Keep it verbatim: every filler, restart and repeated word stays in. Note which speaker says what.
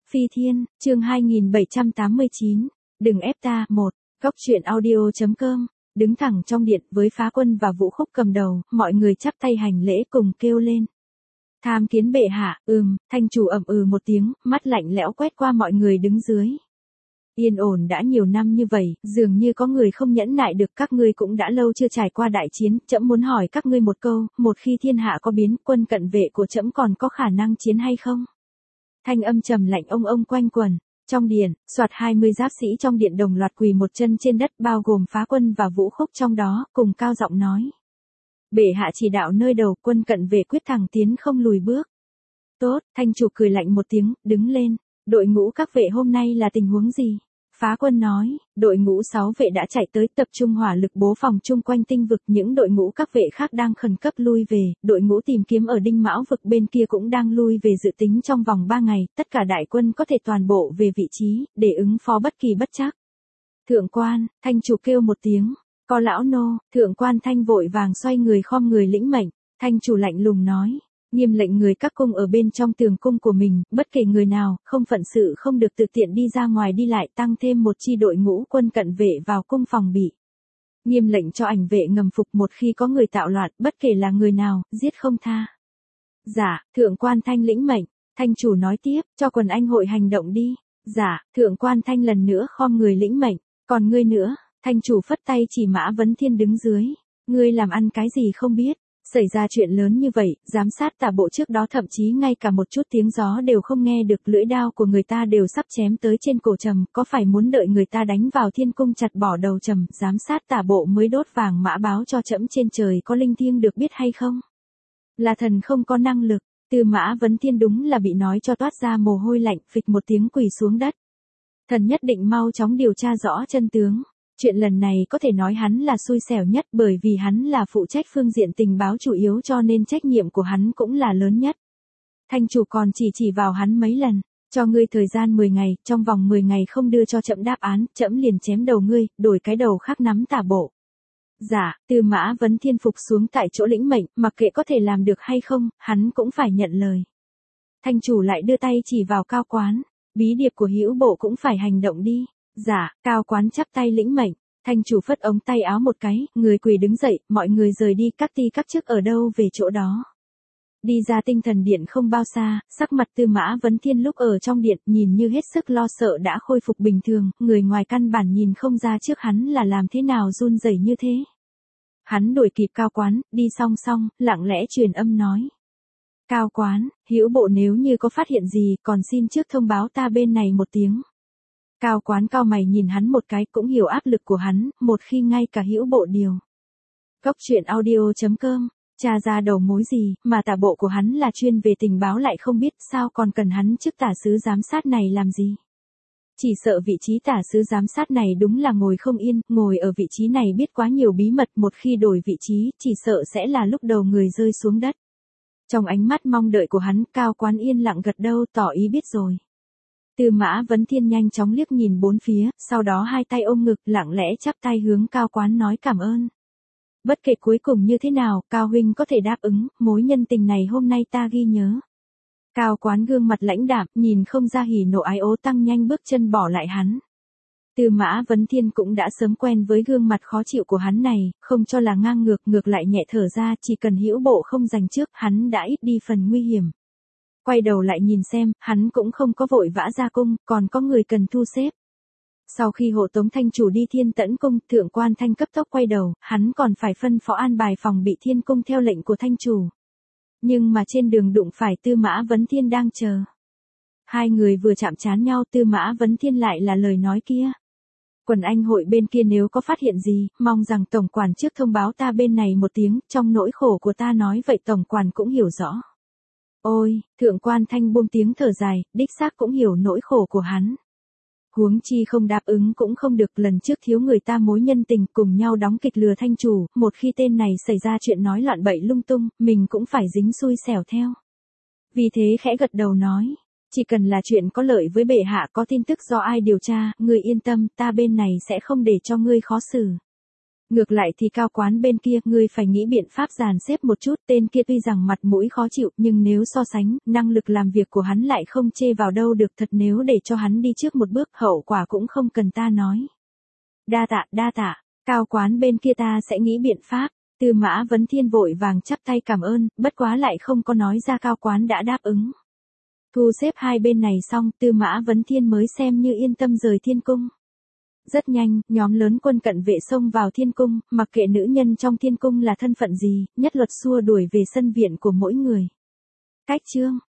Speaker 1: Phi Thiên, chương hai nghìn bảy trăm tám mươi chín, đừng ép ta, một, góc truyện audio.com, đứng thẳng trong điện với Phá Quân và Vũ Khúc cầm đầu, mọi người chắp tay hành lễ cùng kêu lên. Tham kiến bệ hạ, ừm, thanh chủ ậm ừ một tiếng, mắt lạnh lẽo quét qua mọi người đứng dưới. Yên ổn đã nhiều năm như vậy, dường như có người không nhẫn nại được, các ngươi cũng đã lâu chưa trải qua đại chiến, trẫm muốn hỏi các ngươi một câu, một khi thiên hạ có biến, quân cận vệ của trẫm còn có khả năng chiến hay không? Thanh âm trầm lạnh ông ông quanh quẩn. Trong điện, soạt hai mươi giáp sĩ trong điện đồng loạt quỳ một chân trên đất, bao gồm Phá Quân và Vũ Khúc trong đó, cùng cao giọng nói. Bệ hạ chỉ đạo nơi đầu, quân cận vệ quyết thẳng tiến không lùi bước. Tốt, thanh chủ cười lạnh một tiếng, đứng lên. Đội ngũ các vệ hôm nay là tình huống gì? Phá Quân nói, đội ngũ sáu vệ đã chạy tới, tập trung hỏa lực bố phòng chung quanh tinh vực, những đội ngũ các vệ khác đang khẩn cấp lui về, đội ngũ tìm kiếm ở Đinh Mão vực bên kia cũng đang lui về, dự tính trong vòng ba ngày, tất cả đại quân có thể toàn bộ về vị trí, để ứng phó bất kỳ bất trắc. Thượng quan, thanh chủ kêu một tiếng, có lão nô, thượng quan thanh vội vàng xoay người khom người lĩnh mệnh, thanh chủ lạnh lùng nói. Nghiêm lệnh người các cung ở bên trong tường cung của mình, bất kể người nào, không phận sự không được tự tiện đi ra ngoài đi lại, tăng thêm một chi đội ngũ quân cận vệ vào cung phòng bị. Nghiêm lệnh cho ảnh vệ ngầm phục, một khi có người tạo loạn, bất kể là người nào, giết không tha. Dạ, thượng quan thanh lĩnh mệnh, thanh chủ nói tiếp, cho quần anh hội hành động đi. Dạ, thượng quan thanh lần nữa khom người lĩnh mệnh, còn ngươi nữa, thanh chủ phất tay chỉ Mã Vấn Thiên đứng dưới. Ngươi làm ăn cái gì không biết. Xảy ra chuyện lớn như vậy, giám sát tả bộ trước đó thậm chí ngay cả một chút tiếng gió đều không nghe được, lưỡi đao của người ta đều sắp chém tới trên cổ trầm, có phải muốn đợi người ta đánh vào thiên cung chặt bỏ đầu trầm, giám sát tả bộ mới đốt vàng mã báo cho trẫm trên trời có linh thiêng được biết hay không? Là thần không có năng lực, từ Mã Vấn Thiên đúng là bị nói cho toát ra mồ hôi lạnh, phịch một tiếng quỳ xuống đất. Thần nhất định mau chóng điều tra rõ chân tướng. Chuyện lần này có thể nói hắn là xui xẻo nhất, bởi vì hắn là phụ trách phương diện tình báo chủ yếu, cho nên trách nhiệm của hắn cũng là lớn nhất. Thanh chủ còn chỉ chỉ vào hắn mấy lần, cho ngươi thời gian mười ngày, trong vòng mười ngày không đưa cho trẫm đáp án, trẫm liền chém đầu ngươi, đổi cái đầu khác nắm tả bộ. Dạ, từ Mã Vấn Thiên phục xuống tại chỗ lĩnh mệnh, mặc kệ có thể làm được hay không, hắn cũng phải nhận lời. Thanh chủ lại đưa tay chỉ vào Cao Quán, bí điệp của Hữu Bộ cũng phải hành động đi. Dạ, Cao Quán chắp tay lĩnh mệnh, thanh chủ phất ống tay áo một cái, người quỳ đứng dậy, mọi người rời đi, các ti các chức ở đâu về chỗ đó. Đi ra tinh thần điện không bao xa, sắc mặt Tư Mã Vấn Thiên lúc ở trong điện nhìn như hết sức lo sợ đã khôi phục bình thường, người ngoài căn bản nhìn không ra trước hắn là làm thế nào run rẩy như thế. Hắn đuổi kịp Cao Quán, đi song song, lặng lẽ truyền âm nói. Cao Quán, Hữu Bộ nếu như có phát hiện gì, còn xin trước thông báo ta bên này một tiếng. Cao Quán cao mày nhìn hắn một cái, cũng hiểu áp lực của hắn, một khi ngay cả Hữu Bộ điều. Góc truyện audio.com, tra ra đầu mối gì, mà tả bộ của hắn là chuyên về tình báo lại không biết, sao còn cần hắn chức tả sứ giám sát này làm gì. Chỉ sợ vị trí tả sứ giám sát này đúng là ngồi không yên, ngồi ở vị trí này biết quá nhiều bí mật, một khi đổi vị trí, chỉ sợ sẽ là lúc đầu người rơi xuống đất. Trong ánh mắt mong đợi của hắn, Cao Quán yên lặng gật đầu tỏ ý biết rồi. Tư Mã Vấn Thiên nhanh chóng liếc nhìn bốn phía, sau đó hai tay ôm ngực, lặng lẽ chắp tay hướng Cao Quán nói cảm ơn. Bất kể cuối cùng như thế nào, Cao huynh có thể đáp ứng, mối nhân tình này hôm nay ta ghi nhớ. Cao Quán gương mặt lãnh đạm, nhìn không ra hỉ nộ ái ố, tăng nhanh bước chân bỏ lại hắn. Tư Mã Vấn Thiên cũng đã sớm quen với gương mặt khó chịu của hắn này, không cho là ngang ngược, ngược lại nhẹ thở ra, chỉ cần Hữu Bộ không giành trước, hắn đã ít đi phần nguy hiểm. Quay đầu lại nhìn xem, hắn cũng không có vội vã ra cung, còn có người cần thu xếp. Sau khi hộ tống thanh chủ đi Thiên Tẫn cung, thượng quan thanh cấp tốc quay đầu, hắn còn phải phân phó an bài phòng bị Thiên cung theo lệnh của thanh chủ. Nhưng mà trên đường đụng phải Tư Mã Vấn Thiên đang chờ. Hai người vừa chạm trán nhau, Tư Mã Vấn Thiên lại là lời nói kia. Quần anh hội bên kia nếu có phát hiện gì, mong rằng tổng quản trước thông báo ta bên này một tiếng, trong nỗi khổ của ta nói vậy tổng quản cũng hiểu rõ. Ôi, thượng quan thanh buông tiếng thở dài, đích xác cũng hiểu nỗi khổ của hắn. Huống chi không đáp ứng cũng không được, lần trước thiếu người ta mối nhân tình, cùng nhau đóng kịch lừa thanh chủ, một khi tên này xảy ra chuyện nói loạn bậy lung tung, mình cũng phải dính xui xẻo theo. Vì thế khẽ gật đầu nói, chỉ cần là chuyện có lợi với bệ hạ, có tin tức do ai điều tra, ngươi yên tâm, ta bên này sẽ không để cho ngươi khó xử. Ngược lại thì cao quán bên kia, ngươi phải nghĩ biện pháp dàn xếp một chút, tên kia tuy rằng mặt mũi khó chịu, nhưng nếu so sánh, năng lực làm việc của hắn lại không chê vào đâu được, thật nếu để cho hắn đi trước một bước, hậu quả cũng không cần ta nói. Đa tạ, đa tạ, cao quán bên kia ta sẽ nghĩ biện pháp. Tư Mã Vấn Thiên vội vàng chắp tay cảm ơn, bất quá lại không có nói ra cao quán đã đáp ứng. Thu xếp hai bên này xong, Tư Mã Vấn Thiên mới xem như yên tâm rời thiên cung. Rất nhanh, nhóm lớn quân cận vệ xông vào thiên cung, mặc kệ nữ nhân trong thiên cung là thân phận gì, nhất luật xua đuổi về sân viện của mỗi người. Cách chương